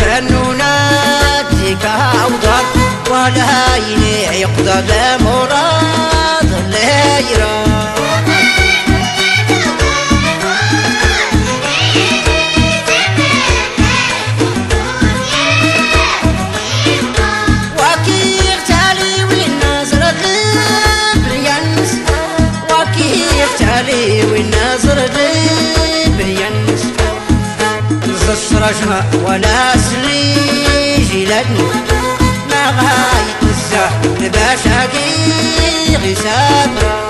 فنونات ديكا أوضار ولا يقدر لمراد اللي يرى والناظر لبريانس الصرجمة ولا سلي جيلادنا ما غاية الزهر لباشاكي غسابرا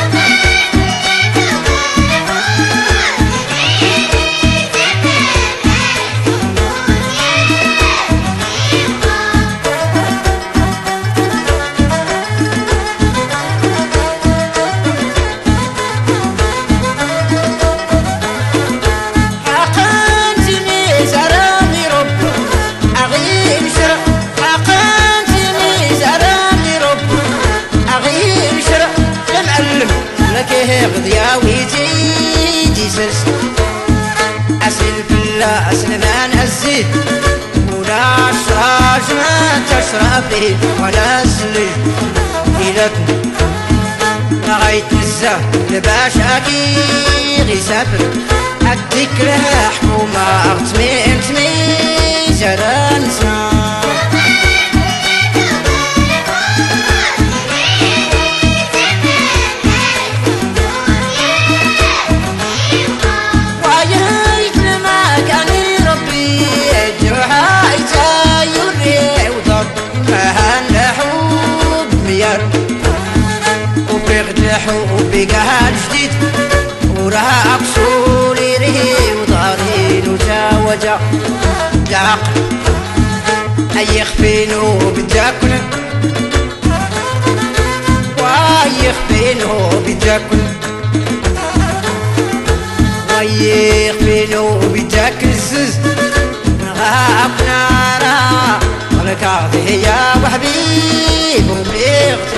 غضياويتي جيسس أسل بالله أسل ما نزيد ولا شراج ما تشرب لي ولا سلج إلتنا نغيت الزه لباشاكي غيسافر أديك لها حكومة أغتمي زران سنان وفي قهر جديد وراه أقصولي ريه وظهري وجا العقل أي يخفينو بالتاكل ويخفينو بالتاكل ويخفينو بالتاكل الزز غاب نارا ولك عضي يا وحبيب وبيغتي